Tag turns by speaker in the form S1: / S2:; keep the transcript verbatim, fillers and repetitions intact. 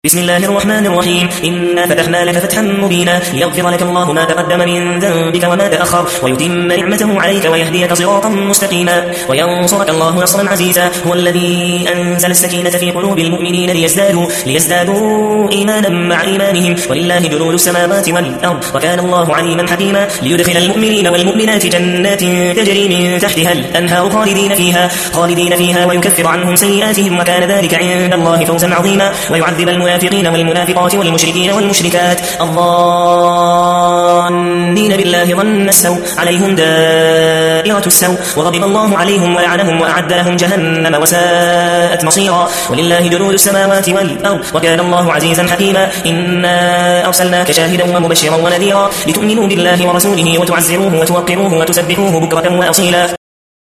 S1: بسم الله الرحمن الرحيم. إنا فتحنا لك فتحا مبينا ليغفر لك الله ما تقدم من ذنبك وما تأخر ويتم نعمته عليك ويهديك صراطا مستقيما وينصرك الله نصرا عزيزا. هو الذي أنزل السكينة في قلوب المؤمنين ليزدادوا, ليزدادوا إيمانا مع إيمانهم ولله جنود السماوات والأرض وكان الله عليما حكيما. ليدخل المؤمنين والمؤمنات جنات تجري من تحتها الأنهار خالدين فيها, خالدين فيها ويكفر عنهم سيئاتهم وكان ذلك عند الله فوزا عظيما. ويعذب المؤمنين المنافقين والمنافقات والمشركين والمشركات الظانين بالله ظن السوء عليهم دائرة السوء وغضب الله عليهم ولعنهم وأعد لهم جهنم وساءت مصيرا. ولله جنود السماوات والأرض وكان الله عزيزا حكيما. إنا أرسلناك شاهدا ومبشرا ونذيرا لتؤمنوا بالله ورسوله وتعزروه وتوقروه وتسبحوه بكرة وأصيلا.